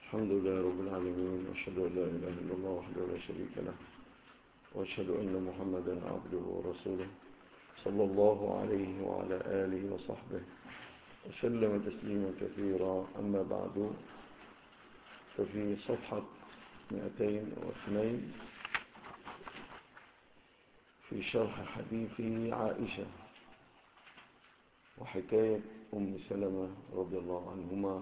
الحمد لله رب العالمين، وأشهد أن لا إله إلا الله وحده لا شريك له، وأشهد أن محمدا عبده ورسوله صلى الله عليه وعلى آله وصحبه وسلم تسليما كثيرا. أما بعد، ففي صفحة 202 في شرح حديث عائشة وحكاية أم سلمة رضي الله عنهما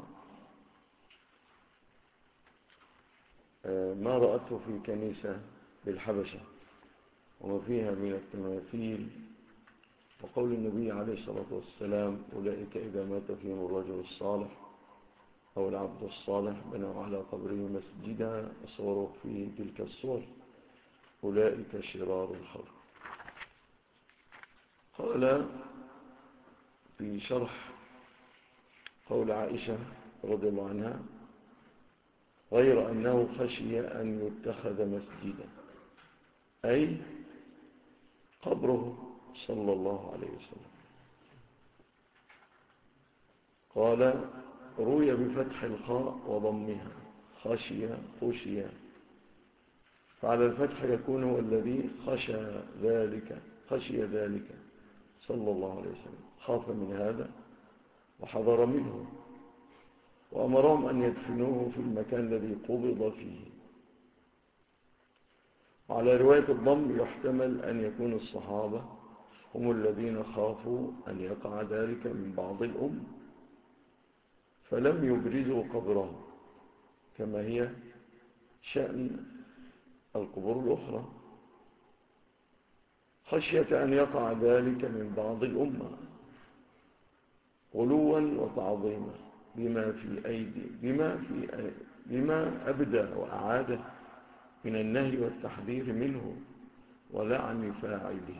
ما رأته في كنيسة بالحبشة وما فيها من التماثيل، وقول النبي عليه الصلاة والسلام: أولئك إذا مات فيهم الرجل الصالح أو العبد الصالح بنوا على قبره مسجدا وصوروا فيه تلك الصور، أولئك شرار الخلق. قال في شرح قول عائشة رضي الله عنها: غير أنه خشي أن يتخذ مسجدا، أي قبره صلى الله عليه وسلم. قال: روي بفتح الخاء وضمها خشي، فعلى الفتح يكون هو الذي خشي ذلك صلى الله عليه وسلم، خاف من هذا وحذر منه، وأمرهم أن يدفنوه في المكان الذي قبض فيه. وعلى رواية الضم يحتمل أن يكون الصحابة هم الذين خافوا أن يقع ذلك من بعض الأمة فلم يبرزوا قبره، كما هي شأن القبور الأخرى، خشية أن يقع ذلك من بعض الأمة غلوا وتعظيما بما أبدى وأعاد من النهي والتحذير منه ولعن فاعله.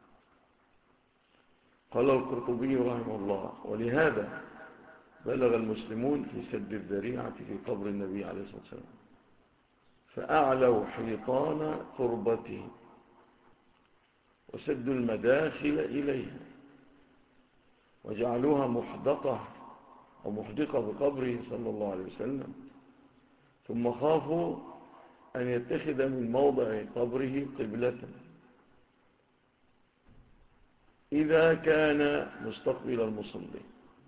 قال القرطبي رحمه الله: ولهذا بلغ المسلمون في سد الذريعة في قبر النبي عليه الصلاة والسلام، فأعلوا حيطان تربته وسدوا المداخل إليها وجعلوها محدقة بقبره صلى الله عليه وسلم، ثم خافوا أن يتخذ من موضع قبره قبلة إذا كان مستقبل المصلي،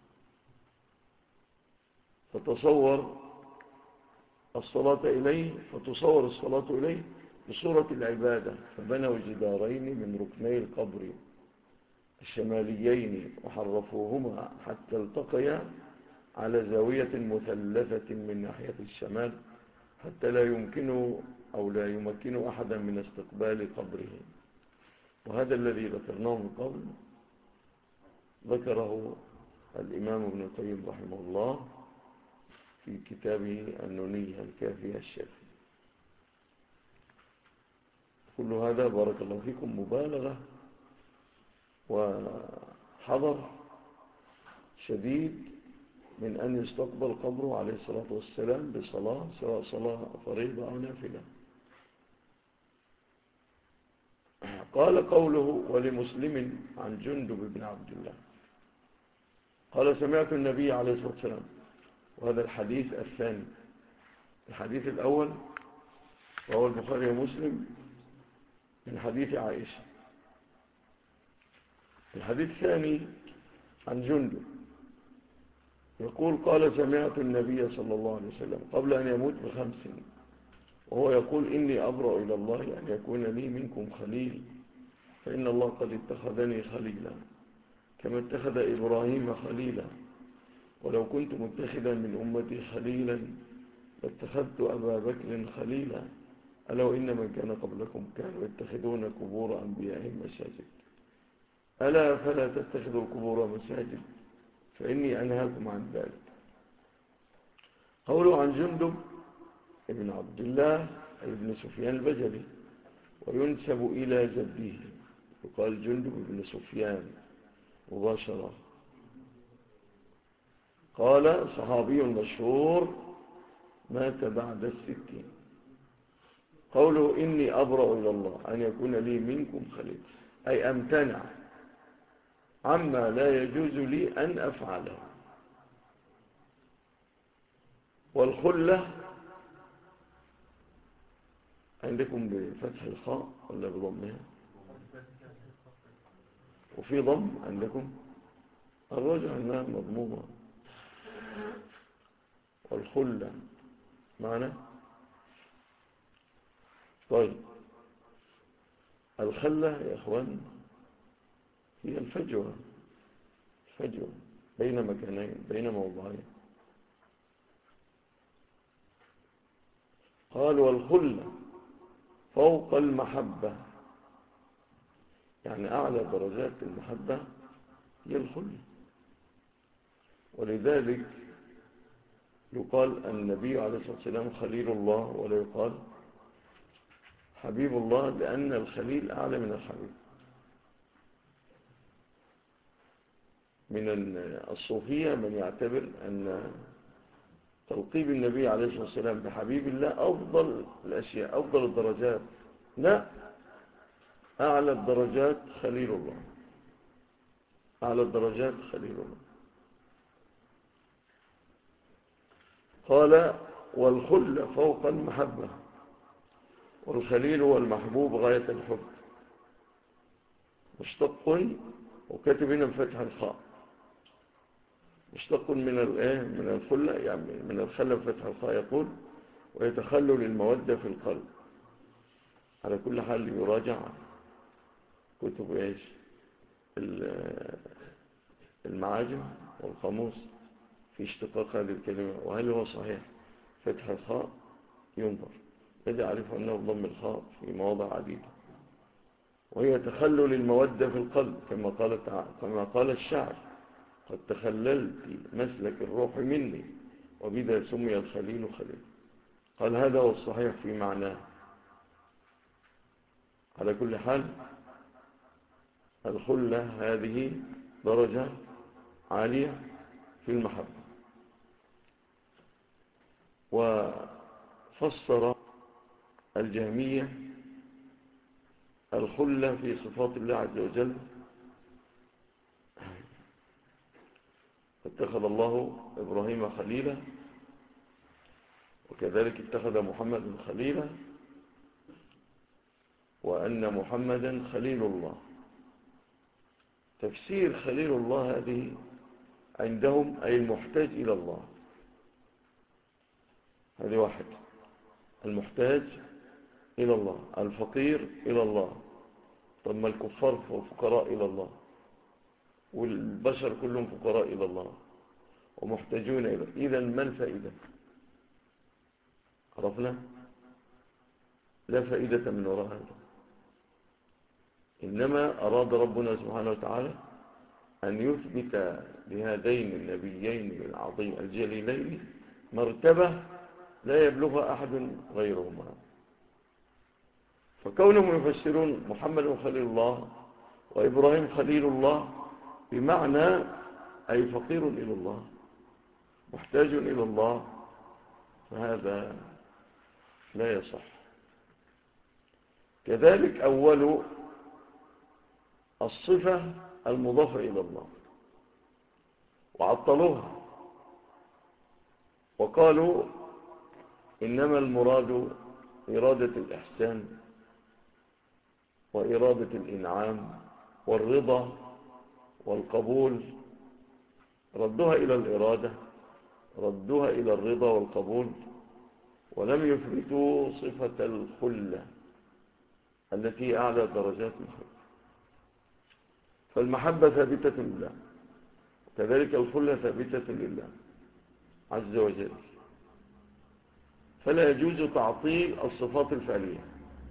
فتصور الصلاة إليه بصورة العبادة، فبنوا جدارين من ركني القبر الشماليين وحرفوهما حتى التقيا على زاوية مثلثة من ناحية الشمال، حتى لا يمكن أحدا من استقبال قبره. وهذا الذي ذكرناه من قبل ذكره الإمام ابن القيم رحمه الله في كتابه النونية الكافية الشافية. كل هذا بارك الله فيكم مبالغة وحذر شديد من أن يستقبل قبره عليه الصلاة والسلام بصلاة، سواء صلاة فريضة أو نافلة. قال قوله: ولمسلم عن جندب بن عبد الله قال: سمعت النبي عليه الصلاة والسلام. وهذا الحديث الثاني. الحديث الأول وهو البخاري ومسلم من حديث عائشة. الحديث الثاني عن جندب يقول: قال: سمعت النبي صلى الله عليه وسلم قبل أن يموت ب5، وهو يقول: إني أبرأ إلى الله أن يكون لي منكم خليل، فإن الله قد اتخذني خليلا كما اتخذ إبراهيم خليلا، ولو كنت متخذا من أمتي خليلا لاتخذت أبا بكر خليلا، ألا وإن من كان قبلكم كانوا يتخذون قبور أنبيائهم مساجد، ألا فلا تتخذوا القبور مساجد فإني أنهاكم عن ذلك. قوله عن جندب ابن عبد الله ابن سفيان البجلي، وينسب إلى جده، يقال جندب ابن سفيان مباشرة. قال: صحابي مشهور مات بعد 60. قوله: إني أبرأ إلى الله أن يكون لي منكم خليل، أي أمتنع عما لا يجوز لي أن أفعله. والخلة عندكم بفتح الخاء ولا بضمها؟ وفي ضم عندكم؟ الرجع أنها مضمومة. والخلة معنى. طيب الخلة يا أخوان هي الفجوة بين مكانين، بين موضعين. قال والخلة فوق المحبة، يعني أعلى درجات المحبة هي الخلة. ولذلك يقال النبي عليه الصلاة والسلام خليل الله، ولا يقال حبيب الله، لأن الخليل أعلى من الحبيب. من الصوفية من يعتبر أن تلقيب النبي عليه الصلاة والسلام بحبيب الله أفضل الأشياء، أفضل الدرجات. لا، أعلى الدرجات خليل الله، أعلى الدرجات خليل الله. قال والخلة فوق المحبة، والخليل هو المحبوب غاية الحب. مشتق، وكاتب هنا بفتح الخاء، مشتق من الخلة، يعني من الخلة بفتح الخاء. يقول ويتخلل المودة في القلب. على كل حال يراجع كتب المعاجم والقاموس في اشتقاق هذه الكلمة، وهل هو صحيح فتح الخاء ينظر. الذي أعرف أنه ضم الخاء في مواضع عديدة. وهي تخلل المودة في القلب، كما قال الشاعر قد تخللت مسلك الروح مني، وبذا سمي الخليل خليل. قال هذا هو الصحيح في معناه. على كل حال الخلة هذه درجة عالية في المحبة. وفسر الجهمية الخلة في صفات الله عز وجل. اتخذ الله إبراهيم خليلا، وكذلك اتخذ محمد خليلا، وأن محمدا خليل الله. تفسير خليل الله هذه عندهم أي المحتاج إلى الله. هذه واحد، المحتاج إلى الله، الفقير إلى الله. طب ما الكفار فقراء إلى الله، والبشر كلهم فقراء إلى الله ومحتاجون إلى. إذن ما الفائدة؟ عرفنا؟ لا فائدة من وراء هذا. إنما أراد ربنا سبحانه وتعالى أن يثبت لهذين النبيين العظيم الجليلين مرتبة لا يبلغها أحد غيرهما. فكونهم يفسرون محمد خليل الله وإبراهيم خليل الله بمعنى أي فقير إلى الله محتاج إلى الله، فهذا لا يصح. كذلك أول الصفة المضافة إلى الله وعطلوها وقالوا إنما المراد إرادة الإحسان وإرادة الإنعام والرضا والقبول. ردوها إلى الإرادة، ردوها إلى الرضا والقبول، ولم يثبتوا صفة الخلة التي أعلى درجات الخلة. فالمحبة ثابتة لله، كذلك الخلة ثابتة لله عز وجل. فلا يجوز تعطيل الصفات الفعلية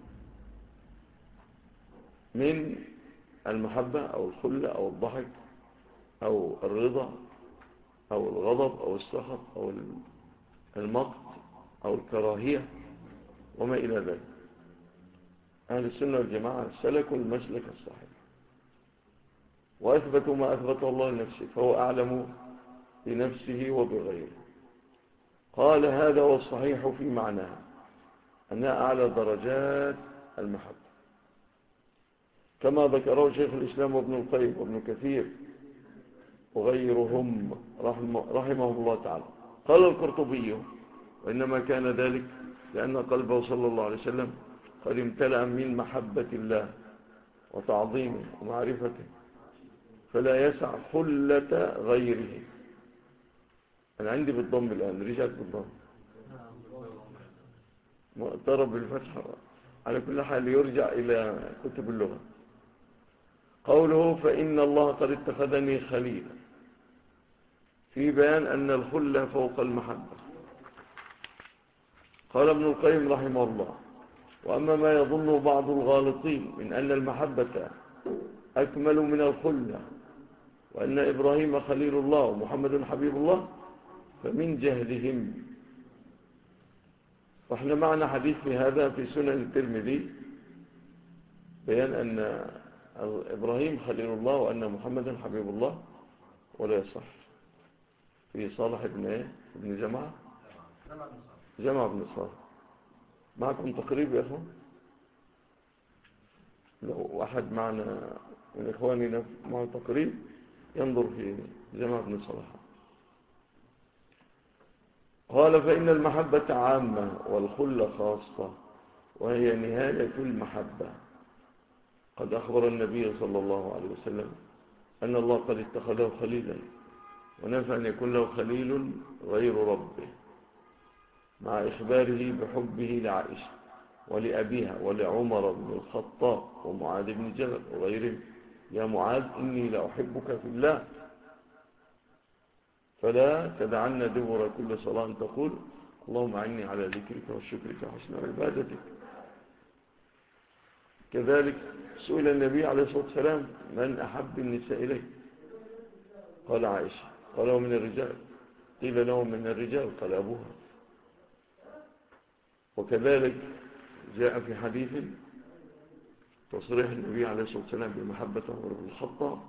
من المحبة أو الخلة أو الضحك أو الرضا أو الغضب أو السخط أو المقت أو الكراهية وما إلى ذلك. أهل السنة والجماعة سلكوا المسلك الصحيح وأثبتوا ما أثبته الله لنفسه، فهو أعلم بنفسه وبغيره. قال هذا هو الصحيح في معناه أنها أعلى درجات المحبة، كما ذكره شيخ الإسلام وابن القيم وابن كثير وغيرهم رحمهم الله تعالى. قال القرطبي وإنما كان ذلك لأن قلبه صلى الله عليه وسلم قد امتلأ من محبة الله وتعظيمه ومعرفته، فلا يسع خلة غيره. أنا عندي بالضم الآن، رجعت بالضم، مؤترب بالفتحة. على كل حال يرجع إلى كتب اللغة. قوله فإن الله قد اتخذني خليلا، في بيان أن الخلة فوق المحبة. قال ابن القيم رحمه الله: وأما ما يظنه بعض الغالطين من أن المحبة أكمل من الخلة، وأن إبراهيم خليل الله ومحمد حبيب الله، فمن جهلهم. وإحنا معنا حديث في هذا في سنن الترمذي، بيان أن إبراهيم خليل الله وأن محمد حبيب الله، ولا يصح. في صالح ابن جماعة بن صالح. معكم تقريب يا أخوان؟ لو أحد معنا من إخواننا معه تقريب ينظر في جماعة بن صالح. قال فإن المحبة عامة والخلة خاصة، وهي نهاية المحبة. قد أخبر النبي صلى الله عليه وسلم أن الله قد اتخذه خليلا، ونفى أن يكون له خليل غير ربه، مع إخباره بحبه لعائشة ولأبيها ولعمر بن الخطاب ومعاذ بن جبل وغيرهم: يا معاذ إني لأحبك في الله، فلا تدعن دبر كل صلاة تقول اللهم أعني على ذكرك وشكرك وحسن عبادتك. كذلك سئل النبي عليه الصلاة والسلام: من أحب النساء إليك؟ قال عائشة. قال ومن الرجال؟ قيل له من الرجال؟ قال أبوها. وكذلك جاء في حديث تصريح النبي عليه الصلاة والسلام بمحبة عمر بن الخطاب.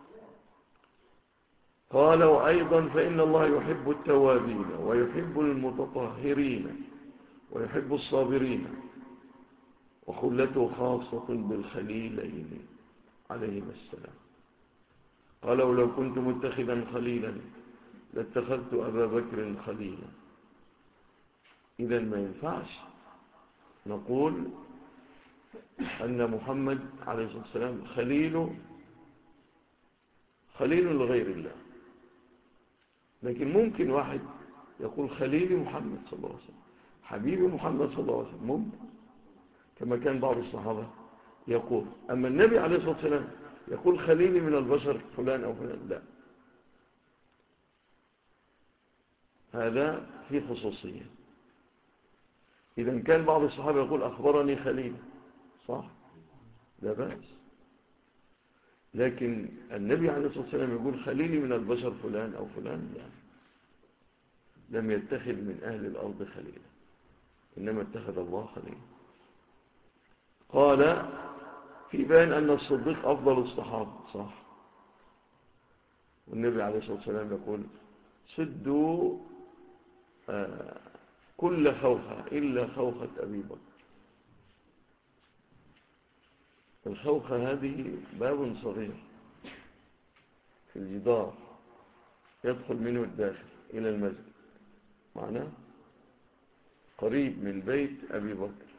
قال وأيضا فإن الله يحب التوابين ويحب المتطهرين ويحب الصابرين، وخلته خاصة بالخليلين عليهما السلام. قال ولو كنت متخذا خليلا لاتخذت أبا بكر خليلا. إذن ما ينفعش نقول أن محمد عليه الصلاة والسلام خليل لغير الله، لكن ممكن واحد يقول خليل محمد صلى الله عليه وسلم، حبيبي محمد صلى الله عليه وسلم، ممكن، كما كان بعض الصحابة يقول. أما النبي عليه الصلاة والسلام يقول خليلي من البشر فلان أو فلان، لا، هذا في خصوصية. إذا كان بعض الصحابة يقول أخبرني خليل، صح، لا بأس، لكن النبي عليه الصلاة والسلام يقول خليلي من البشر فلان أو فلان، لا، لم يتخذ من أهل الأرض خليلا، إنما اتخذ الله خليلا. قال في بيان أن الصديق أفضل الصحابة، صح، والنبي عليه الصلاة والسلام يقول سدوا كل خوخة إلا خوخة أبي بكر. الخوخة هذه باب صغير في الجدار يدخل منه الداخل إلى المسجد، معناه قريب من بيت أبي بكر،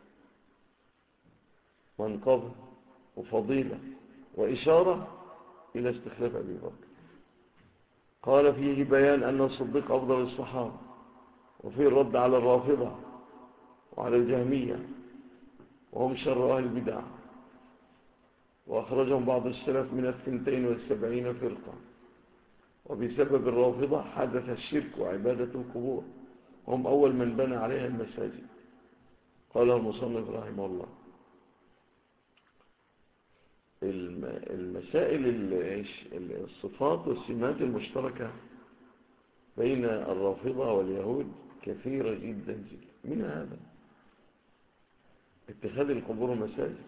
منقبة وفضيلة وإشارة إلى استخلاف أبي بكر. قال فيه بيان أن الصديق أفضل الصحابة، وفيه الرد على الرافضة وعلى الجهمية وهم شر أهل البدع، وأخرجهم بعض السلف من 72 فرقة، وبسبب الرافضة حدث الشرك وعبادة القبور، هم أول من بنى عليها المساجد. قال المصنف رحمه الله المسائل الصفات والسمات المشتركة بين الرافضة واليهود كثيرة جدا جدا. من هذا اتخاذ القبور مساجد.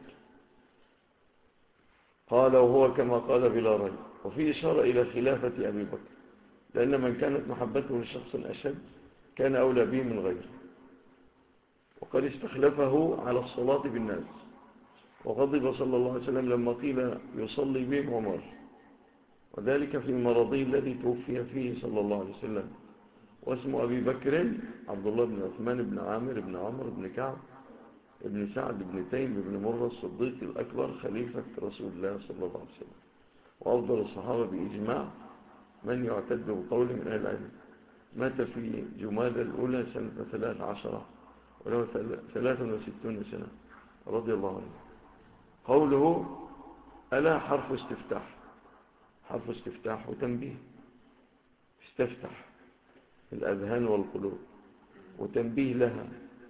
قال وهو كما قال بلا ريب، وفي إشارة إلى خلافة أبي بكر، لأن من كانت محبته لشخص أشد كان أولى به من غيره، وقد استخلفه على الصلاة بالناس، وغضب صلى الله عليه وسلم لما قيل يصلي بهم عمر، وذلك في مرضه الذي توفي فيه صلى الله عليه وسلم. واسم أبي بكر عبد الله بن عثمان بن عامر بن عمرو بن كعب ابن سعد بن تيم بن مرة الصديق الأكبر خليفة رسول الله صلى الله عليه وسلم، وأفضل الصحابة بإجماع من يعتد بقول من أهل العلم. مات في جمادى الأولى سنة 13 وله 63 سنة رضي الله عنه. قوله ألا حرف استفتاح، حرف استفتاح وتنبيه. استفتح الأذهان والقلوب وتنبيه لها.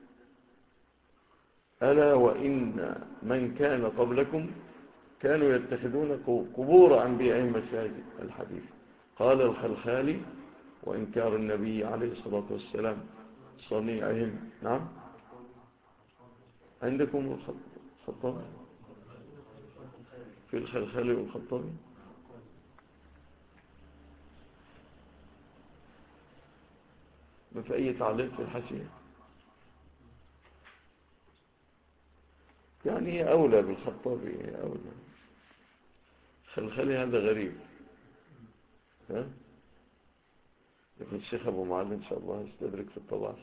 ألا وإن من كان قبلكم كانوا يتخذون قبور أنبيائهم مساجد. الحديث. قال الخلخالي وإنكار النبي عليه الصلاة والسلام صنيعهم. نعم عندكم الخطابي في الخلخالي والخطابي. ما في أي تعليق في الحاشية؟ يعني هي أولى بالخطابي، هي أولى. خلخالي هذا غريب. ها؟ لكن الشيخ أبو معاذ إن شاء الله يستدرك في الطبع.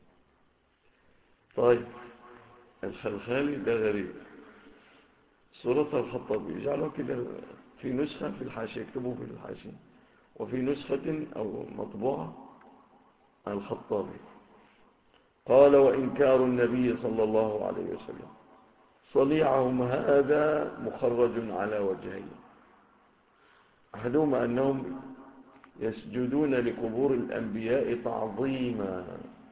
طيب الخلخالي ده غريب. صورة الخطابي يجعله كده في نسخة في الحاشية، يكتبوه في الحاشية، وفي نسخة أو مطبوعة الخطابي. قال وإنكار النبي صلى الله عليه وسلم صنيعهم هذا مخرج على وجهين. أحدهما أنهم يسجدون لقبور الأنبياء تعظيما.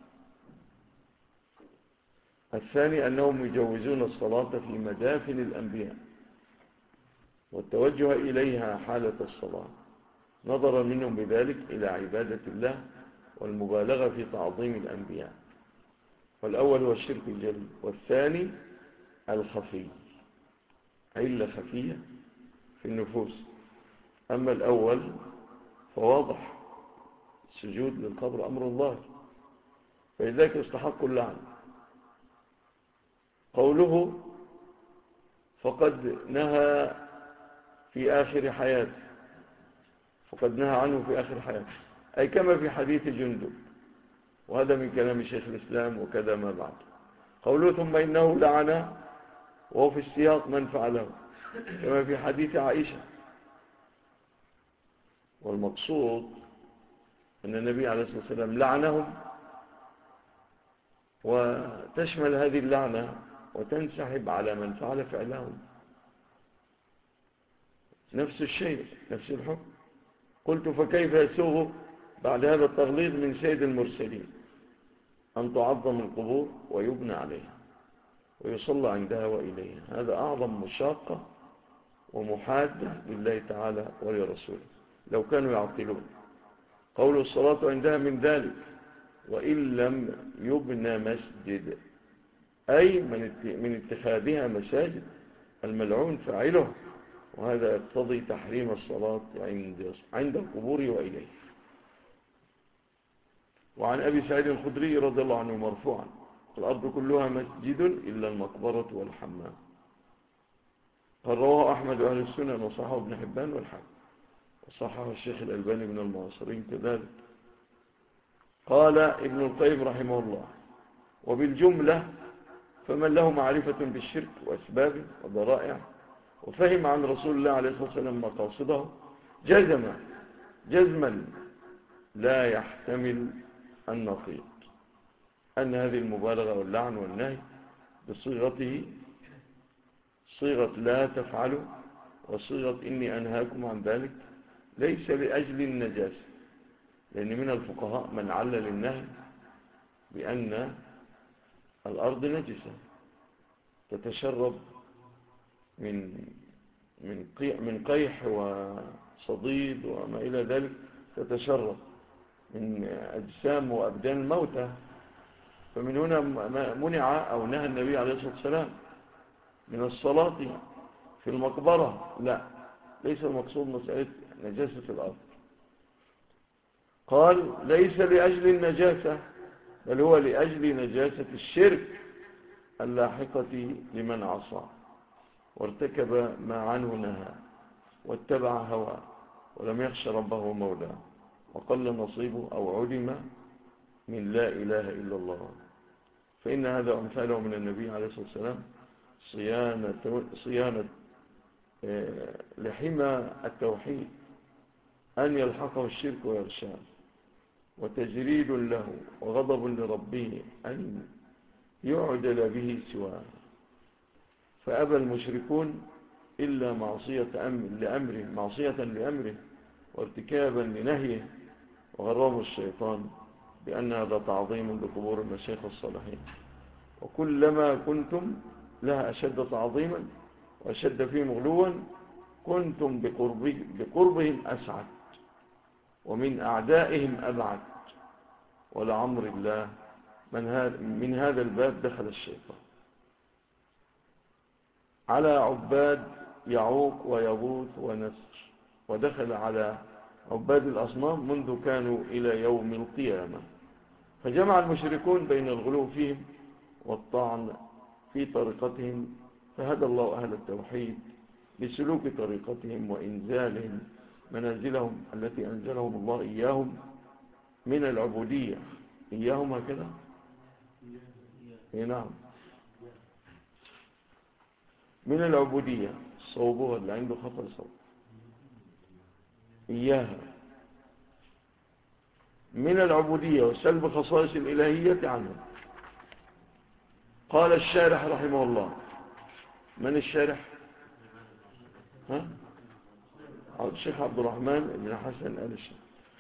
الثاني أنهم يجوزون الصلاة في مدافن الأنبياء والتوجه إليها حالة الصلاة، نظرا منهم بذلك إلى عبادة الله والمبالغة في تعظيم الأنبياء. والأول هو الشرك الجلي، والثاني الخفي، علة خفية في النفوس. أما الأول فواضح، السجود للقبر أمر الله، فلذلك يستحق اللعن. قوله فقد نهى في آخر حياته، فقد نهى عنه في آخر حياته، أي كما في حديث جندب، وهذا من كلام شيخ الإسلام وكذا ما بعد. قوله ثم إنه لعن، وهو في السياق من فعله كما في حديث عائشة. والمقصود أن النبي عليه الصلاة والسلام لعنهم، وتشمل هذه اللعنة وتنسحب على من فعل فعلهم، نفس الشيء، نفس الحكم. قلت فكيف يسوغ بعد هذا التغليظ من سيد المرسلين أن تعظم القبور ويبنى عليها ويصلى عندها وإليها؟ هذا أعظم مشاقة ومحادة لله تعالى ولرسوله لو كانوا يعقلون. قول الصلاة عندها من ذلك وإن لم يبنى مسجد، أي من اتخاذها مساجد الملعون فاعله، وهذا يقتضي تحريم الصلاة عند القبور وإليه. وعن أبي سعيد الخدري رضي الله عنه مرفوعا الأرض كلها مسجد إلا المقبرة والحمام. قال رواه أحمد أهل السنن وصححه ابن حبان والحاكم، وصححه الشيخ الألباني من المعاصرين كذلك. قال ابن القيم رحمه الله وبالجملة فمن له معرفة بالشرك وأسبابه وضرائع وفهم عن رسول الله عليه الصلاة والسلام مقاصده جزما لا يحتمل النقيض أن هذه المبالغة واللعن والنهي بصيغته صيغة لا تفعلوا وصيغة إني أنهاكم عن ذلك ليس لأجل النجاسة، لأن من الفقهاء من علل النهي بأن الأرض نجسة تتشرب من قيح وصديد وما إلى ذلك، تتشرب من أجسام وأبدان الموتى. فمن هنا منع أو نهى النبي عليه الصلاة والسلام من الصلاة في المقبرة. لا، ليس المقصود مسألة نجاسة الأرض. قال ليس لأجل النجاسة، بل هو لأجل نجاسة الشرك اللاحقة لمن عصى وارتكب ما عنه نهى واتبع هواه ولم يخش ربه ومولاه وقل نصيبه أو علم من لا إله إلا الله، فإن هذا أمثاله من النبي عليه الصلاة والسلام صيانة لحمى التوحيد أن يلحقه الشرك ويغشاه، وتجريد له وغضب لربه أن يعدل به سواه. فأبى المشركون إلا معصية لأمره وارتكابا لنهيه، وغرهم الشيطان بأن هذا تعظيم لقبور المشايخ الصالحين، وكلما كنتم لها أشد تعظيما وأشد فيهم غلوا كنتم بقربهم أسعد ومن أعدائهم أبعد، ولعمر الله من هذا الباب دخل الشيطان على عباد يعوق ويغوث ونسر، ودخل على عباد الأصنام منذ كانوا إلى يوم القيامة. فجمع المشركون بين الغلو فيهم والطعن في طريقتهم، فهدى الله أهل التوحيد لسلوك طريقتهم وإنزالهم منازلهم التي أنزلهم الله إياهم من العبودية. إياهم هكذا؟ نعم، من العبودية. صوبوها اللي عنده خطر صوب. إياها من العبودية وسلب خصائص الإلهية عنهم. قال الشارح رحمه الله. من الشارح؟ الشيخ عبد الرحمن بن حسن آل الشيخ.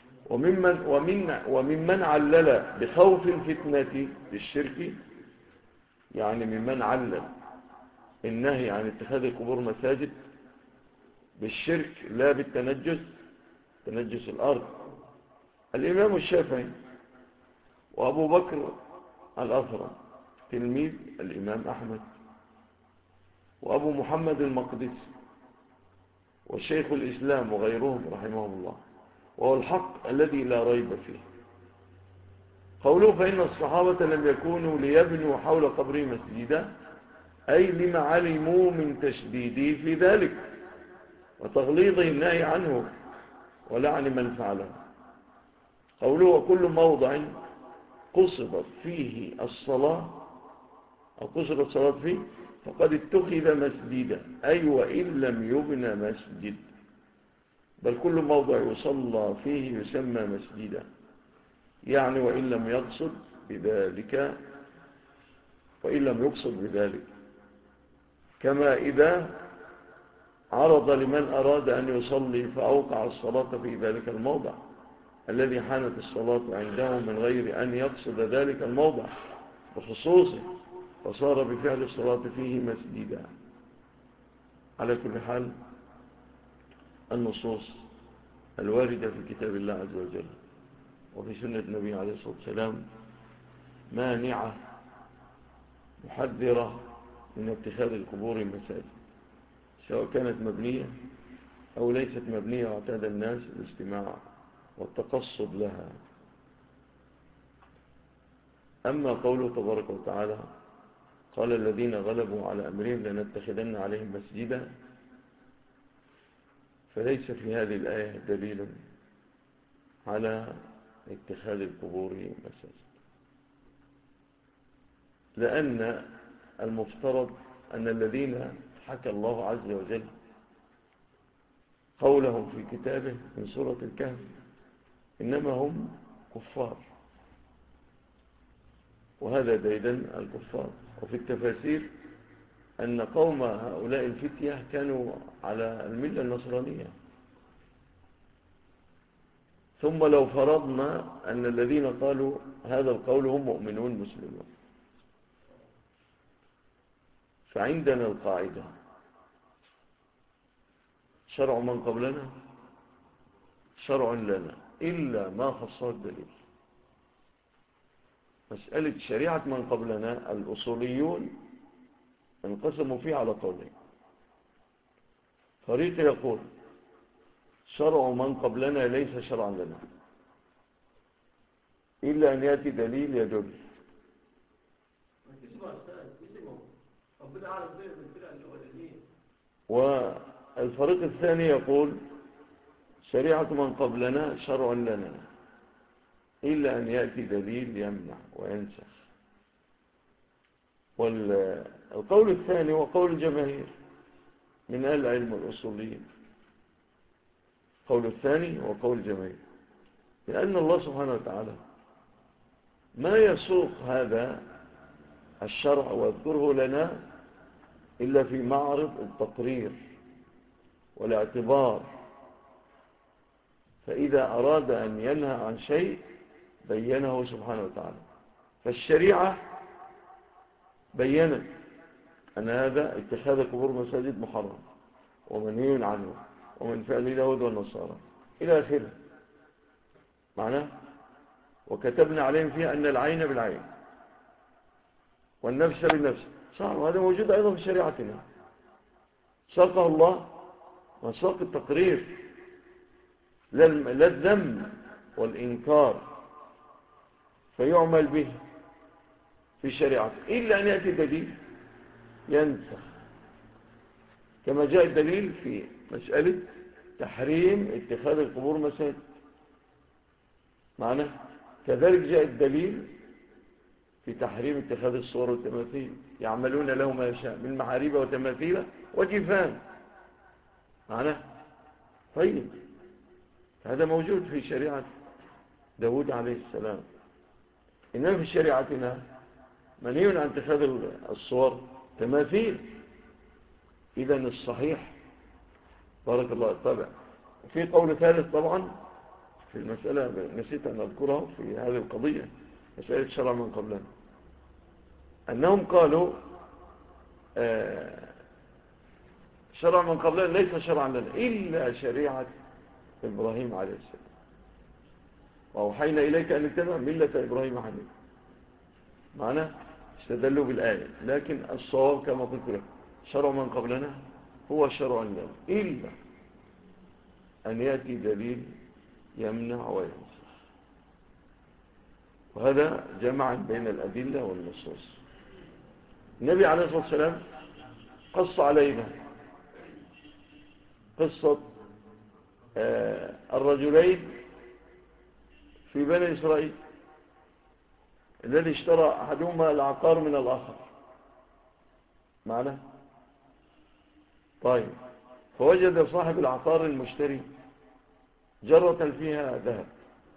وممن علل بخوف الفتنة بالشرك، يعني ممن علل النهي عن اتخاذ القبور مساجد بالشرك لا بالتنجس، تنجس الأرض، الإمام الشافعي وأبو بكر الأثرم تلميذ الإمام أحمد، وأبو محمد المقدسي وشيخ الإسلام وغيرهم رحمهم الله، وهو الحق الذي لا ريب فيه. قوله فإن الصحابة لم يكونوا ليبنوا حول قبره مسجدا، أي لما علموا من تشديده في ذلك وتغليظه النهي عنه ولعن من فعله. قوله وكل موضع قصدت فيه الصلاة أو قصدت الصلاة فيه فقد اتخذ مسجدا، أي وإن لم يبنى مسجد، بل كل موضع يصلى فيه يسمى مسجدا، يعني وإن لم يقصد بذلك، كما إذا عرض لمن أراد أن يصلي فأوقع الصلاة في ذلك الموضع الذي حانت الصلاة عنده من غير أن يقصد ذلك الموضع بخصوصه، فصار بفعل الصلاة فيه مسجدا. على كل حال النصوص الواردة في كتاب الله عز وجل وفي سنة النبي عليه الصلاة والسلام مانعة محذرة من اتخاذ القبور مساجد، سواء كانت مبنية أو ليست مبنية واعتاد الناس الاستماع والتقصد لها. أما قوله تبارك وتعالى قال الذين غلبوا على أمرهم لنتخذن عليهم مسجدا، فليس في هذه الآية دليل على اتخاذ القبور مساجد، لأن المفترض أن الذين حكى الله عز وجل قولهم في كتابه من سورة الكهف إنما هم كفار، وهذا ديدن الكفار. وفي التفاسير أن قوم هؤلاء الفتية كانوا على الملة النصرانية. ثم لو فرضنا أن الذين قالوا هذا القول هم مؤمنون مسلمون، فعندنا القاعدة شرع من قبلنا شرع لنا إلا ما خصه الدليل. مسألة شريعة من قبلنا الأصوليون انقسموا فيه على قولين. فريق يقول شرع من قبلنا ليس شرعا لنا إلا أن يأتي دليل يدل، والفريق الثاني يقول شريعة من قبلنا شرع لنا إلا أن يأتي دليل يمنع وينسخ. والقول الثاني هو قول الجماهير من أهل العلم والأصوليين. القول الثاني هو قول الجماهير، لأن الله سبحانه وتعالى ما يسوق هذا الشرع ويذكره لنا إلا في معرض التقرير والاعتبار. فإذا أراد أن ينهى عن شيء بينه سبحانه وتعالى. فالشريعة بيّنت أن هذا اتخاذ قبور مساجد محرم ومنهي عنه ومن فعل اليهود والنصارى إلى آخره معناه. وكتبنا عليهم فيها أن العين بالعين والنفس بالنفس صار، وهذا موجود أيضا في شريعتنا، ساقه الله وساق التقرير، لا الذم والإنكار، فيعمل به في شريعته إلا أن يأتي دليل ينسخ، كما جاء الدليل في مسألة تحريم اتخاذ القبور مساجد معنى. كذلك جاء الدليل في تحريم اتخاذ الصور والتماثيل، يعملون له ما يشاء من محاريب وتماثيل وجفان معنى. طيب هذا موجود في شريعة داود عليه السلام، إنما في شريعتنا منهي عن اتخاذ الصور تماثيل. إذن الصحيح بارك الله الطبع. في قول ثالث طبعا في المسألة نسيت أن أذكرها في هذه القضية، مسألة شرع من قبلنا، أنهم قالوا شرع من قبلنا ليس شرعا لنا إلا شريعة إبراهيم عليه السلام، وأوحينا إليك أن اتبع ملة إبراهيم حنيفا معنى. استدلوا بالآية، لكن الصواب كما قلت لك شرع من قبلنا هو شرع لنا إلا أن يأتي دليل يمنع وينسخ. وهذا جمع بين الأدلة والنصوص. النبي عليه الصلاة والسلام قص علينا قصة الرجلين في بني إسرائيل الذي اشترى أحدهما العقار من الآخر معنا. طيب فوجد صاحب العقار المشتري جرة فيها ذهب،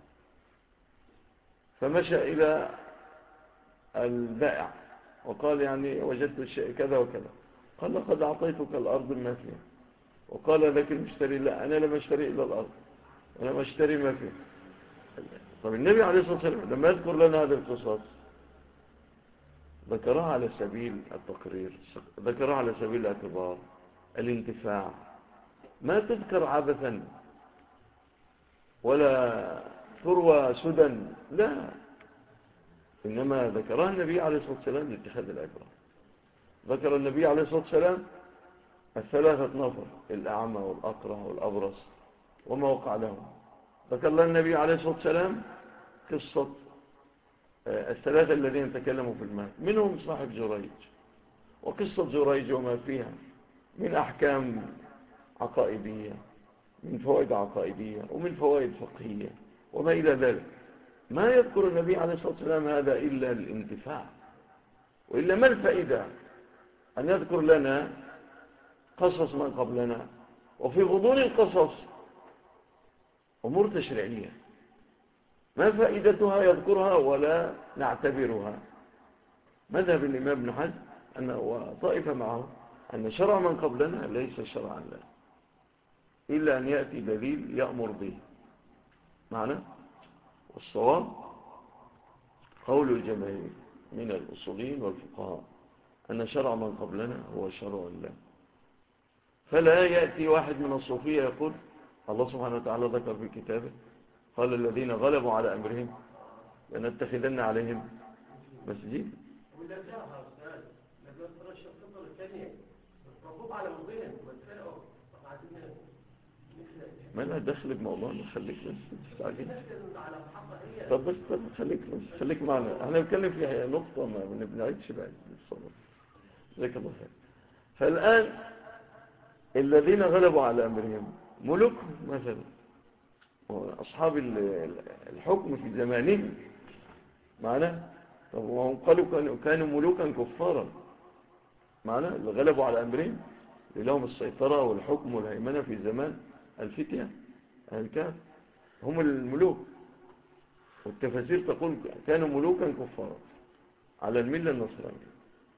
فمشى إلى البائع وقال يعني وجدت الشيء كذا وكذا، قال لقد أعطيتك الأرض ما فيها. وقال لك المشتري لا، أنا لم أشتري إلا الأرض، أنا ما أشتري ما فيها. طب النبي عليه الصلاة والسلام لما يذكر لنا هذه القصص ذكرها على سبيل التقرير، ذكرها على سبيل الاعتبار الانتفاع، ما تذكر عبثا ولا ثروة سدى، لا، إنما ذكرها النبي عليه الصلاة والسلام لاتخاذ العبرة. ذكر النبي عليه الصلاة والسلام الثلاثة نفر، الأعمى والأقرع والأبرص وما وقع لهم. ذكر لنا النبي عليه الصلاة والسلام قصة الثلاثة الذين تكلموا في المال، منهم صاحب جريج، وقصة جريج وما فيها من أحكام عقائدية، من فوائد عقائدية ومن فوائد فقهية وما إلى ذلك. ما يذكر النبي عليه الصلاة والسلام هذا إلا الانتفاع، وإلا ما الفائدة أن يذكر لنا قصص من قبلنا وفي غضون القصص أمور تشريعية ما فائدتها يذكرها ولا نعتبرها؟ مذهب الإمام ابن حزم أنه وطائفة معه أن شرع من قبلنا ليس شرعا لنا إلا أن يأتي دليل يأمر به معنى. والصواب قول الجماهير من الأصوليين والفقهاء أن شرع من قبلنا هو شرع الله. فلا يأتي واحد من الصوفية يقول الله سبحانه وتعالى ذكر في كتابه قال الذين غلبوا على أمرهم لنتخذن عليهم مسجد. ما لا دخل بموضوعنا، خليك بس تستعجل. طب بس خليك معنا، احنا بنتكلم في نقطة ما بنعيدش بعد الصبر. جزاك الله خير. فالآن الذين غلبوا على أمرهم ملوكهم مثلا أصحاب الحكم في زمانهم معنا طب وهم قالوا كانوا ملوكا كفارا، معنا اللي غلبوا على أمرين لهم السيطرة والحكم والهيمنة في زمان الفتية الكهف، هم الملوك. والتفاسير تقول كانوا ملوكا كفارا على الملة النصرانية.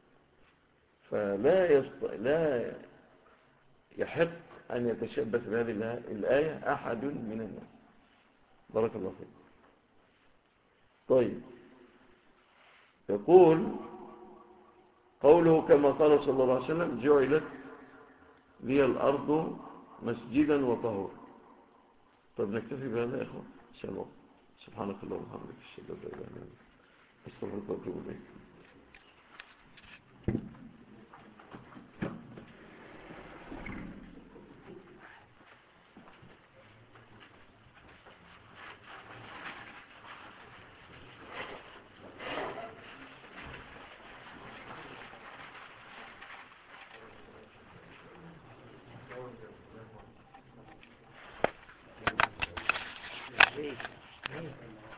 لا يحق أن يتشبث بهذه الآية أحد من الناس. بارك الله فيك. طيب، يقول قوله كما قال صلى الله عليه وسلم جعلت لي الأرض مسجدا وطهورا. طب نكتفي بهذا يا إخوة عشان الوقت. سبحانك اللهم وبحمدك أشهد أن لا إله إلا أنت أستغفرك وأتوب إليك. ليه؟